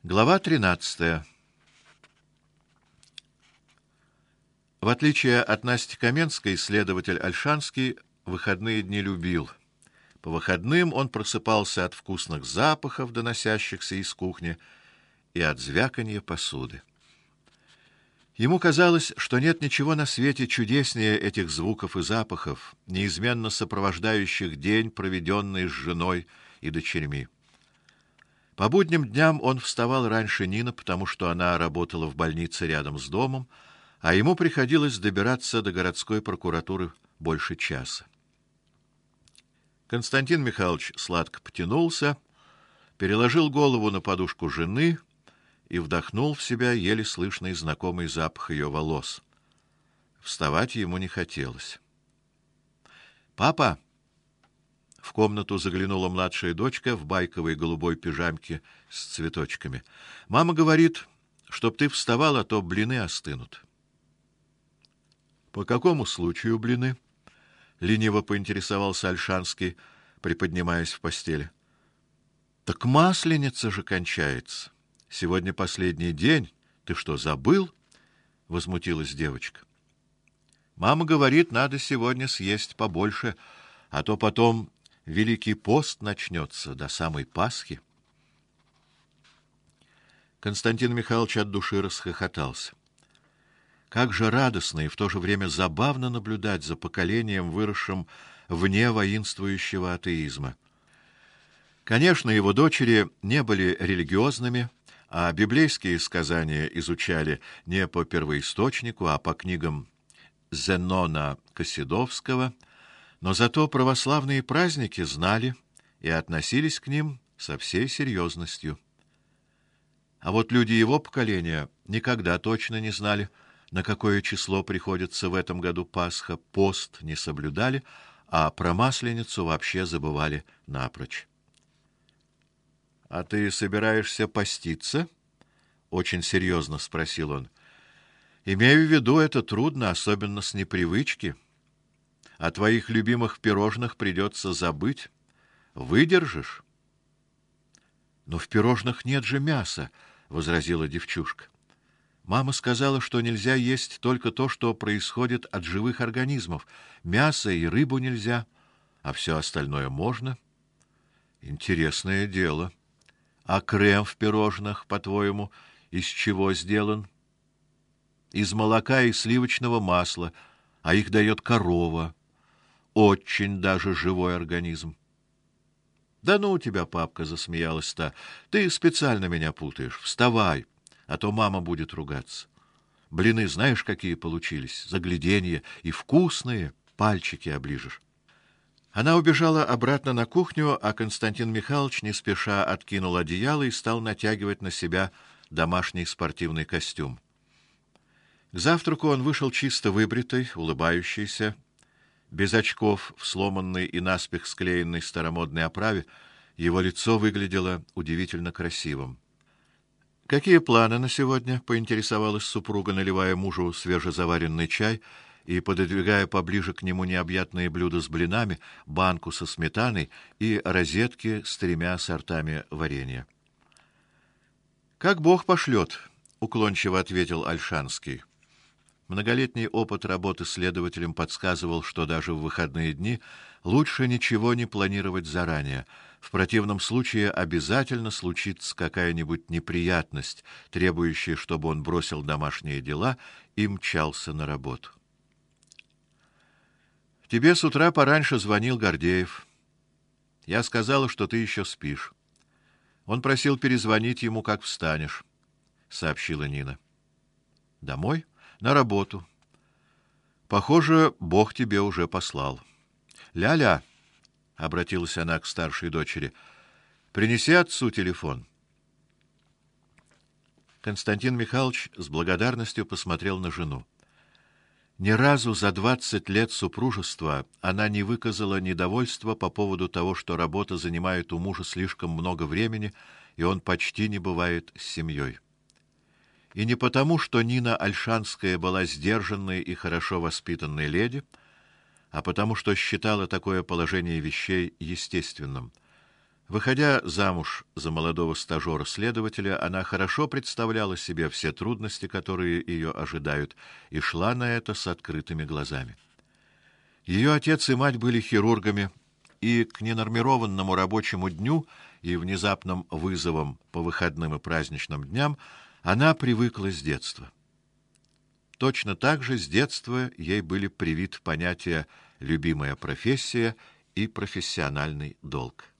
Глава 13. В отличие от Насти Каменской, следователь Ольшанский выходные дни любил. По выходным он просыпался от вкусных запахов, доносящихся из кухни, и от звяканья посуды. Ему казалось, что нет ничего на свете чудеснее этих звуков и запахов, неизменно сопровождающих день, проведенный с женой и дочерьми. По будним дням он вставал раньше Нины, потому что она работала в больнице рядом с домом, а ему приходилось добираться до городской прокуратуры больше часа. Константин Михайлович сладко потянулся, переложил голову на подушку жены и вдохнул в себя еле слышный знакомый запах ее волос. Вставать ему не хотелось. «Папа!» В комнату заглянула младшая дочка в байковой голубой пижамке с цветочками. «Мама говорит, чтоб ты вставал, а то блины остынут». «По какому случаю блины?» — лениво поинтересовался Ольшанский, приподнимаясь в постели. «Так масленица же кончается. Сегодня последний день. Ты что, забыл?» — возмутилась девочка. «Мама говорит, надо сегодня съесть побольше, а то потом Великий пост начнется до самой Пасхи». Константин Михайлович от души расхохотался. Как же радостно и в то же время забавно наблюдать за поколением, выросшим вне воинствующего атеизма. Конечно, его дочери не были религиозными, а библейские сказания изучали не по первоисточнику, а по книгам Зенона Косидовского, но зато православные праздники знали и относились к ним со всей серьезностью. А вот люди его поколения никогда точно не знали, на какое число приходится в этом году Пасха, пост не соблюдали, а про Масленицу вообще забывали напрочь. — А ты собираешься поститься? — очень серьезно спросил он. — Имею в виду, это трудно, особенно с непривычки. О твоих любимых пирожных придется забыть. Выдержишь? — Но в пирожных нет же мяса, — возразила девчушка. Мама сказала, что нельзя есть только то, что происходит от живых организмов. Мясо и рыбу нельзя, а все остальное можно. Интересное дело. А крем в пирожных, по-твоему, из чего сделан? Из молока и сливочного масла, а их дает корова. Очень даже живой организм. Да ну тебя, папка, засмеялась та. Ты специально меня путаешь. Вставай, а то мама будет ругаться. Блины знаешь, какие получились? Загляденье и вкусные, пальчики оближешь. Она убежала обратно на кухню, а Константин Михайлович не спеша откинул одеяло и стал натягивать на себя домашний спортивный костюм. К завтраку он вышел чисто выбритый, улыбающийся, без очков в сломанной и наспех склеенной старомодной оправе. Его лицо выглядело удивительно красивым. «Какие планы на сегодня?» — поинтересовалась супруга, наливая мужу свежезаваренный чай и пододвигая поближе к нему необъятные блюда с блинами, банку со сметаной и розетки с 3 сортами варенья. «Как Бог пошлет», — уклончиво ответил Ольшанский. Многолетний опыт работы следователем подсказывал, что даже в выходные дни лучше ничего не планировать заранее. В противном случае обязательно случится какая-нибудь неприятность, требующая, чтобы он бросил домашние дела и мчался на работу. «Тебе с утра пораньше звонил Гордеев. Я сказала, что ты еще спишь. Он просил перезвонить ему, как встанешь», — сообщила Нина. «Домой? На работу. Похоже, Бог тебе уже послал. Ляля, — обратилась она к старшей дочери, — принеси отцу телефон». Константин Михайлович с благодарностью посмотрел на жену. Ни разу за 20 лет супружества она не выказала недовольства по поводу того, что работа занимает у мужа слишком много времени, и он почти не бывает с семьей. И не потому, что Нина Ольшанская была сдержанной и хорошо воспитанной леди, а потому что считала такое положение вещей естественным. Выходя замуж за молодого стажера-следователя, она хорошо представляла себе все трудности, которые ее ожидают, и шла на это с открытыми глазами. Ее отец и мать были хирургами, и к ненормированному рабочему дню и внезапным вызовам по выходным и праздничным дням она привыкла с детства. Точно так же с детства ей были привиты понятия «любимая профессия» и «профессиональный долг».